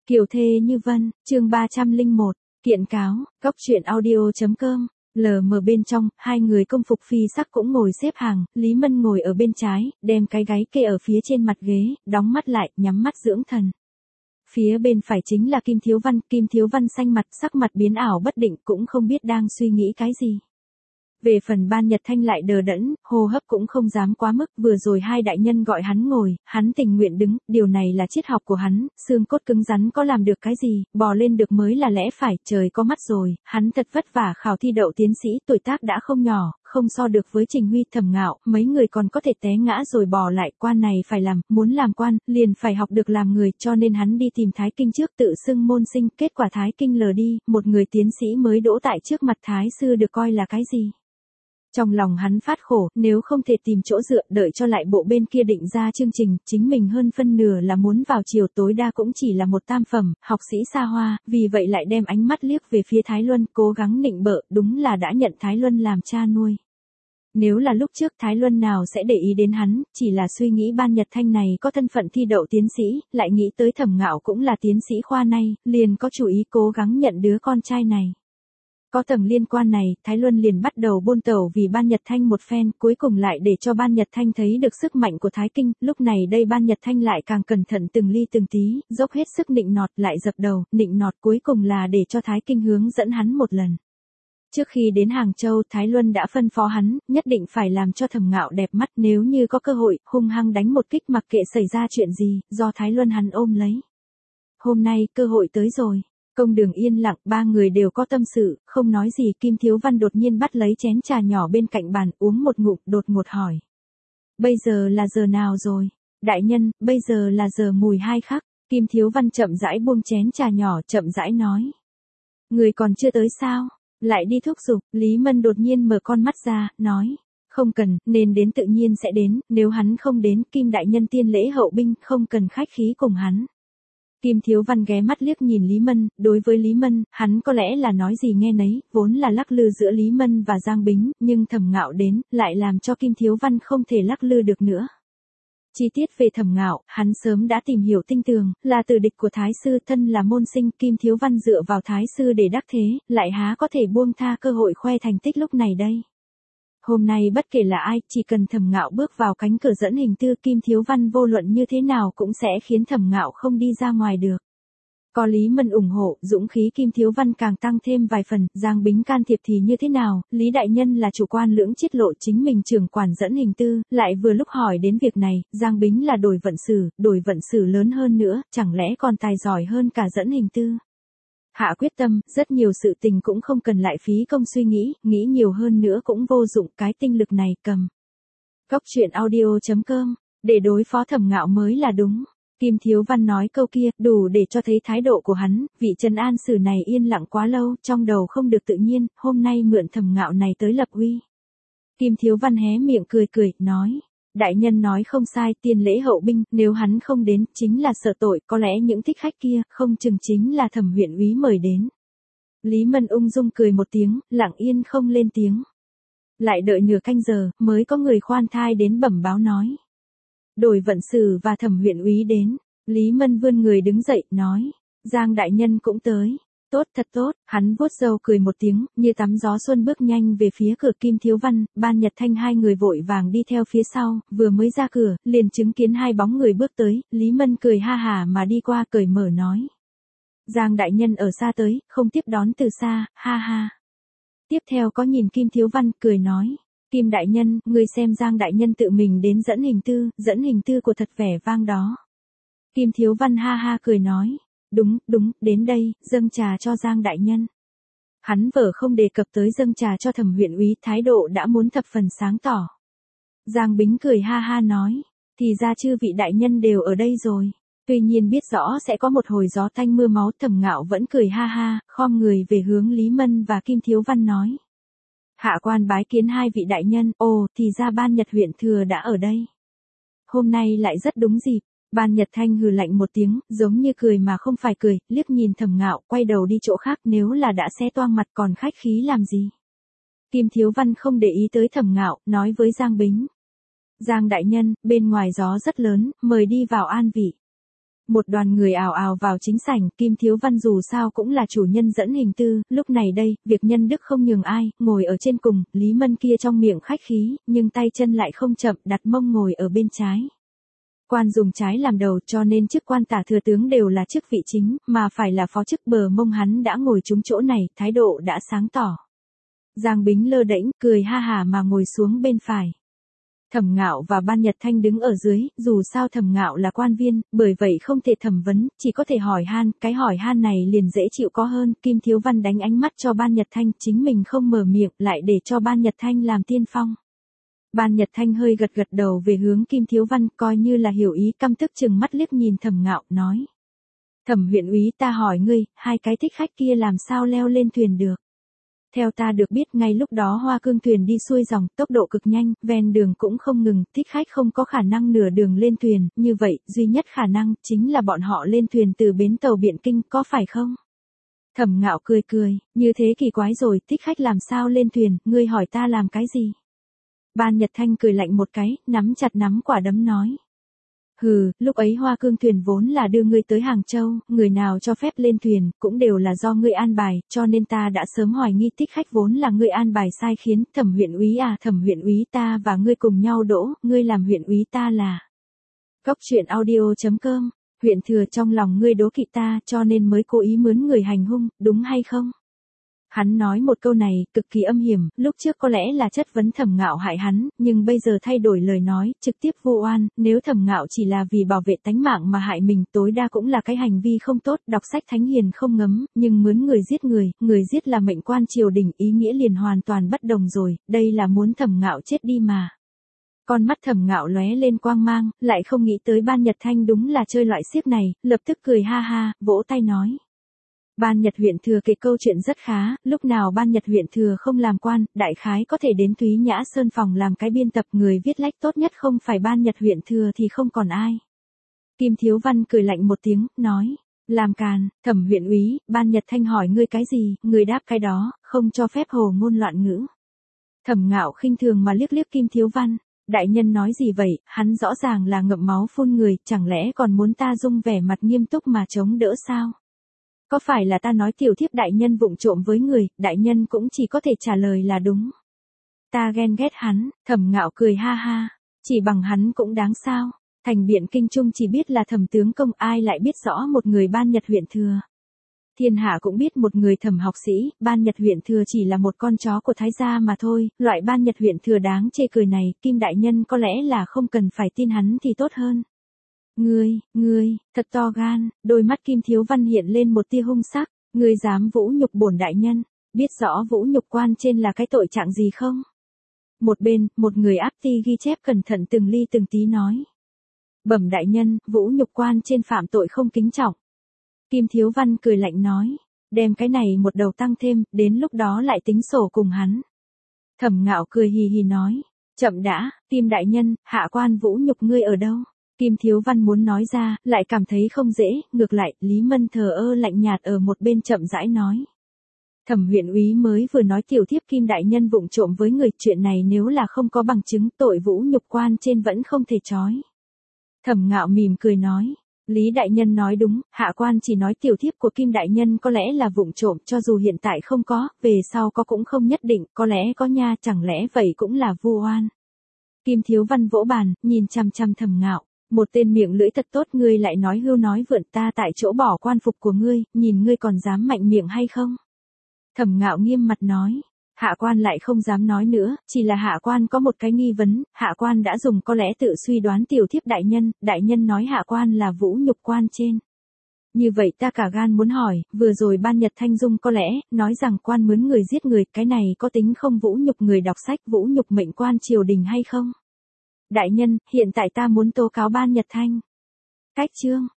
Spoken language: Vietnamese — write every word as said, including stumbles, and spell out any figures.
Kiều thê như vân, chương ba trăm lẻ một, kiện cáo, góc truyện audio.com, lờ mờ bên trong, hai người công phục phi sắc cũng ngồi xếp hàng, Lý Mân ngồi ở bên trái, đem cái gáy kê ở phía trên mặt ghế, đóng mắt lại, nhắm mắt dưỡng thần. Phía bên phải chính là Kim Thiếu Văn, Kim Thiếu Văn xanh mặt, sắc mặt biến ảo bất định cũng không biết đang suy nghĩ cái gì. Về phần Ban Nhật Thanh lại đờ đẫn, hô hấp cũng không dám quá mức, vừa rồi hai đại nhân gọi hắn ngồi, hắn tình nguyện đứng, điều này là triết học của hắn, xương cốt cứng rắn có làm được cái gì, bò lên được mới là lẽ phải, trời có mắt rồi, hắn thật vất vả khảo thi đậu tiến sĩ, tuổi tác đã không nhỏ, không so được với Trình Huy, Thẩm Ngạo, mấy người còn có thể té ngã rồi bò lại, quan này phải làm, muốn làm quan, liền phải học được làm người, cho nên hắn đi tìm Thái Kinh trước tự xưng môn sinh, kết quả Thái Kinh lờ đi, một người tiến sĩ mới đỗ tại trước mặt Thái sư được coi là cái gì. Trong lòng hắn phát khổ, nếu không thể tìm chỗ dựa, đợi cho lại bộ bên kia định ra chương trình, chính mình hơn phân nửa là muốn vào chiều tối đa cũng chỉ là một tam phẩm, học sĩ xa hoa, vì vậy lại đem ánh mắt liếc về phía Thái Luân, cố gắng nịnh bợ, đúng là đã nhận Thái Luân làm cha nuôi. Nếu là lúc trước Thái Luân nào sẽ để ý đến hắn, chỉ là suy nghĩ Ban Nhật Thanh này có thân phận thi đậu tiến sĩ, lại nghĩ tới Thẩm Ngạo cũng là tiến sĩ khoa nay, liền có chủ ý cố gắng nhận đứa con trai này. Có tầng liên quan này, Thái Luân liền bắt đầu buôn tẩu vì Ban Nhật Thanh một phen, cuối cùng lại để cho Ban Nhật Thanh thấy được sức mạnh của Thái Kinh, lúc này đây Ban Nhật Thanh lại càng cẩn thận từng ly từng tí, dốc hết sức nịnh nọt lại dập đầu, nịnh nọt cuối cùng là để cho Thái Kinh hướng dẫn hắn một lần. Trước khi đến Hàng Châu, Thái Luân đã phân phó hắn, nhất định phải làm cho Thẩm Ngạo đẹp mắt, nếu như có cơ hội, hung hăng đánh một kích mặc kệ xảy ra chuyện gì, do Thái Luân hắn ôm lấy. Hôm nay, cơ hội tới rồi. Công đường yên lặng, ba người đều có tâm sự, không nói gì, Kim Thiếu Văn đột nhiên bắt lấy chén trà nhỏ bên cạnh bàn, uống một ngụm, đột ngột hỏi. Bây giờ là giờ nào rồi? Đại nhân, bây giờ là giờ mùi hai khắc, Kim Thiếu Văn chậm rãi buông chén trà nhỏ, chậm rãi nói. Người còn chưa tới sao? Lại đi thúc giục, Lý Mân đột nhiên mở con mắt ra, nói. Không cần, nên đến tự nhiên sẽ đến, nếu hắn không đến, Kim Đại Nhân tiên lễ hậu binh, không cần khách khí cùng hắn. Kim Thiếu Văn ghé mắt liếc nhìn Lý Mân, đối với Lý Mân, hắn có lẽ là nói gì nghe nấy, vốn là lắc lư giữa Lý Mân và Giang Bính, nhưng Thẩm Ngạo đến, lại làm cho Kim Thiếu Văn không thể lắc lư được nữa. Chi tiết về Thẩm Ngạo, hắn sớm đã tìm hiểu tinh tường, là từ địch của Thái Sư, thân là môn sinh, Kim Thiếu Văn dựa vào Thái Sư để đắc thế, lại há có thể buông tha cơ hội khoe thành tích lúc này đây. Hôm nay bất kể là ai, chỉ cần Thẩm Ngạo bước vào cánh cửa dẫn hình tư, Kim Thiếu Văn vô luận như thế nào cũng sẽ khiến Thẩm Ngạo không đi ra ngoài được. Có Lý Mân ủng hộ, dũng khí Kim Thiếu Văn càng tăng thêm vài phần, Giang Bính can thiệp thì như thế nào, Lý Đại Nhân là chủ quan lưỡng chiết lộ chính mình trưởng quản dẫn hình tư, lại vừa lúc hỏi đến việc này, Giang Bính là đổi vận sử, đổi vận sử lớn hơn nữa, chẳng lẽ còn tài giỏi hơn cả dẫn hình tư. Hạ quyết tâm, rất nhiều sự tình cũng không cần lại phí công suy nghĩ, nghĩ nhiều hơn nữa cũng vô dụng, cái tinh lực này cầm. Góc truyện audio.com, để đối phó Thẩm Ngạo mới là đúng. Kim Thiếu Văn nói câu kia, đủ để cho thấy thái độ của hắn, vị trấn an sử này yên lặng quá lâu, trong đầu không được tự nhiên, hôm nay mượn Thẩm Ngạo này tới lập uy. Kim Thiếu Văn hé miệng cười cười, nói. Đại nhân nói không sai, tiên lễ hậu binh, nếu hắn không đến, chính là sợ tội, có lẽ những thích khách kia, không chừng chính là Thẩm huyện úy mời đến. Lý Mân ung dung cười một tiếng, lặng yên không lên tiếng. Lại đợi nửa canh giờ, mới có người khoan thai đến bẩm báo nói. Đổi vận sử và Thẩm huyện úy đến, Lý Mân vươn người đứng dậy, nói. Giang đại nhân cũng tới. Tốt, thật tốt, hắn vuốt râu cười một tiếng, như tắm gió xuân bước nhanh về phía cửa. Kim Thiếu Văn, Ban Nhật Thanh hai người vội vàng đi theo phía sau, vừa mới ra cửa, liền chứng kiến hai bóng người bước tới, Lý Mân cười ha hà mà đi qua cởi mở nói. Giang đại nhân ở xa tới, không tiếp đón từ xa, ha ha. Tiếp theo có nhìn Kim Thiếu Văn, cười nói. Kim đại nhân, người xem Giang đại nhân tự mình đến dẫn hình tư, dẫn hình tư của thật vẻ vang đó. Kim Thiếu Văn ha ha cười nói. Đúng, đúng, đến đây, dâng trà cho Giang đại nhân. Hắn vở không đề cập tới dâng trà cho Thẩm huyện úy, thái độ đã muốn thập phần sáng tỏ. Giang Bính cười ha ha nói, thì ra chư vị đại nhân đều ở đây rồi. Tuy nhiên biết rõ sẽ có một hồi gió tanh mưa máu, Thẩm Ngạo vẫn cười ha ha, khom người về hướng Lý Mân và Kim Thiếu Văn nói. Hạ quan bái kiến hai vị đại nhân, ồ, thì ra Ban Nhật huyện thừa đã ở đây. Hôm nay lại rất đúng dịp. Ban Nhật Thanh hừ lạnh một tiếng, giống như cười mà không phải cười, liếc nhìn Thẩm Ngạo, quay đầu đi chỗ khác, nếu là đã xé toang mặt còn khách khí làm gì. Kim Thiếu Văn không để ý tới Thẩm Ngạo, nói với Giang Bính. Giang đại nhân, bên ngoài gió rất lớn, mời đi vào an vị. Một đoàn người ào ào vào chính sảnh, Kim Thiếu Văn dù sao cũng là chủ nhân dẫn hình tư, lúc này đây, việc nhân đức không nhường ai, ngồi ở trên cùng, Lý Mân kia trong miệng khách khí, nhưng tay chân lại không chậm, đặt mông ngồi ở bên trái. Quan dùng trái làm đầu cho nên chức quan tả thừa tướng đều là chức vị chính, mà phải là phó chức, bờ mông hắn đã ngồi trúng chỗ này, thái độ đã sáng tỏ. Giang Bính lơ đễnh, cười ha hả mà ngồi xuống bên phải. Thẩm Ngạo và Ban Nhật Thanh đứng ở dưới, dù sao Thẩm Ngạo là quan viên, bởi vậy không thể thẩm vấn, chỉ có thể hỏi han, cái hỏi han này liền dễ chịu có hơn, Kim Thiếu Văn đánh ánh mắt cho Ban Nhật Thanh, chính mình không mở miệng, lại để cho Ban Nhật Thanh làm tiên phong. Ban Nhật Thanh hơi gật gật đầu về hướng Kim Thiếu Văn, coi như là hiểu ý, căm tức chừng mắt liếc nhìn Thẩm Ngạo, nói. Thẩm huyện úy, ta hỏi ngươi, hai cái thích khách kia làm sao leo lên thuyền được? Theo ta được biết, ngay lúc đó Hoa Cương thuyền đi xuôi dòng, tốc độ cực nhanh, ven đường cũng không ngừng, thích khách không có khả năng nửa đường lên thuyền, như vậy, duy nhất khả năng, chính là bọn họ lên thuyền từ bến tàu Biện Kinh, có phải không? Thẩm Ngạo cười cười, như thế kỳ quái rồi, thích khách làm sao lên thuyền, ngươi hỏi ta làm cái gì? Ban Nhật Thanh cười lạnh một cái, nắm chặt nắm quả đấm nói. Hừ, lúc ấy Hoa Cương thuyền vốn là đưa ngươi tới Hàng Châu, người nào cho phép lên thuyền, cũng đều là do ngươi an bài, cho nên ta đã sớm hoài nghi thích khách vốn là ngươi an bài sai khiến, Thẩm huyện úy à, Thẩm huyện úy, ta và ngươi cùng nhau đỗ, ngươi làm huyện úy, ta là. Cốc truyện audio chấm com, huyện thừa trong lòng ngươi đố kỵ ta, cho nên mới cố ý mướn người hành hung, đúng hay không? Hắn nói một câu này, cực kỳ âm hiểm, lúc trước có lẽ là chất vấn Thẩm Ngạo hại hắn, nhưng bây giờ thay đổi lời nói, trực tiếp vu oan, nếu Thẩm Ngạo chỉ là vì bảo vệ tánh mạng mà hại mình, tối đa cũng là cái hành vi không tốt, đọc sách thánh hiền không ngấm, nhưng mướn người giết người, người giết là mệnh quan triều đình, ý nghĩa liền hoàn toàn bất đồng rồi, đây là muốn Thẩm Ngạo chết đi mà. Con mắt Thẩm Ngạo lóe lên quang mang, lại không nghĩ tới Ban Nhật Thanh đúng là chơi loại xiếc này, lập tức cười ha ha, vỗ tay nói. Ban Nhật huyện thừa kể câu chuyện rất khá, lúc nào Ban Nhật huyện thừa không làm quan, đại khái có thể đến Thúy Nhã Sơn phòng làm cái biên tập, người viết lách tốt nhất không phải Ban Nhật huyện thừa thì không còn ai. Kim Thiếu Văn cười lạnh một tiếng, nói, làm càn, Thẩm huyện úy, Ban Nhật Thanh hỏi ngươi cái gì, ngươi đáp cái đó, không cho phép hồ ngôn loạn ngữ. Thẩm Ngạo khinh thường mà liếc liếc Kim Thiếu Văn, đại nhân nói gì vậy, hắn rõ ràng là ngậm máu phun người, chẳng lẽ còn muốn ta dung vẻ mặt nghiêm túc mà chống đỡ sao? Có phải là ta nói tiểu thiếp đại nhân vụng trộm với người, đại nhân cũng chỉ có thể trả lời là đúng. Ta ghen ghét hắn, Thẩm Ngạo cười ha ha, chỉ bằng hắn cũng đáng sao, thành Biện Kinh Trung chỉ biết là Thẩm tướng công, ai lại biết rõ một người Ban Nhật huyện thừa. Thiên hạ cũng biết một người Thẩm học sĩ, Ban Nhật huyện thừa chỉ là một con chó của thái gia mà thôi, loại Ban Nhật huyện thừa đáng chê cười này, Kim đại nhân có lẽ là không cần phải tin hắn thì tốt hơn. Ngươi, ngươi, thật to gan, đôi mắt Kim Thiếu Văn hiện lên một tia hung sắc, ngươi dám vũ nhục bổn đại nhân, biết rõ vũ nhục quan trên là cái tội trạng gì không? Một bên, một người áp ti ghi chép cẩn thận từng ly từng tí nói. Bẩm đại nhân, vũ nhục quan trên phạm tội không kính trọng. Kim Thiếu Văn cười lạnh nói, đem cái này một đầu tăng thêm, đến lúc đó lại tính sổ cùng hắn. Thẩm Ngạo cười hì hì nói, chậm đã, Kim đại nhân, hạ quan vũ nhục ngươi ở đâu? Kim Thiếu Văn muốn nói ra, lại cảm thấy không dễ, ngược lại, Lý Mân thờ ơ lạnh nhạt ở một bên chậm rãi nói. Thẩm huyện úy mới vừa nói tiểu thiếp Kim đại nhân vụng trộm với người, chuyện này nếu là không có bằng chứng, tội vũ nhục quan trên vẫn không thể trói. Thẩm Ngạo mỉm cười nói, Lý đại nhân nói đúng, hạ quan chỉ nói tiểu thiếp của Kim đại nhân có lẽ là vụng trộm, cho dù hiện tại không có, về sau có cũng không nhất định, có lẽ có nha, chẳng lẽ vậy cũng là vu oan. Kim Thiếu Văn vỗ bàn, nhìn chăm chăm Thẩm Ngạo. Một tên miệng lưỡi thật tốt, ngươi lại nói hưu nói vượn, ta tại chỗ bỏ quan phục của ngươi, nhìn ngươi còn dám mạnh miệng hay không? Thẩm Ngạo nghiêm mặt nói, hạ quan lại không dám nói nữa, chỉ là hạ quan có một cái nghi vấn, hạ quan đã dùng có lẽ tự suy đoán tiểu thiếp đại nhân, đại nhân nói hạ quan là vũ nhục quan trên. Như vậy ta cả gan muốn hỏi, vừa rồi Ban Nhật Thanh Dung có lẽ, nói rằng quan mướn người giết người, cái này có tính không vũ nhục người đọc sách, vũ nhục mệnh quan triều đình hay không? Đại nhân, hiện tại ta muốn tố cáo Ban Nhật Thanh. Cách chương.